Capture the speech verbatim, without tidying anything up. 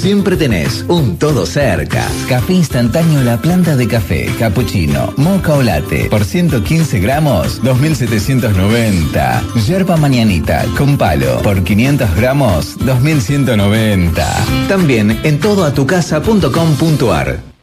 siempre tenés un todo cerca. Café instantáneo La Planta de Café, cappuccino, mocha o latte, por ciento quince gramos, dos mil setecientos noventa. Yerba mañanita con palo, por quinientos gramos, dos mil ciento noventa. También en todo a tu casa punto com punto ar.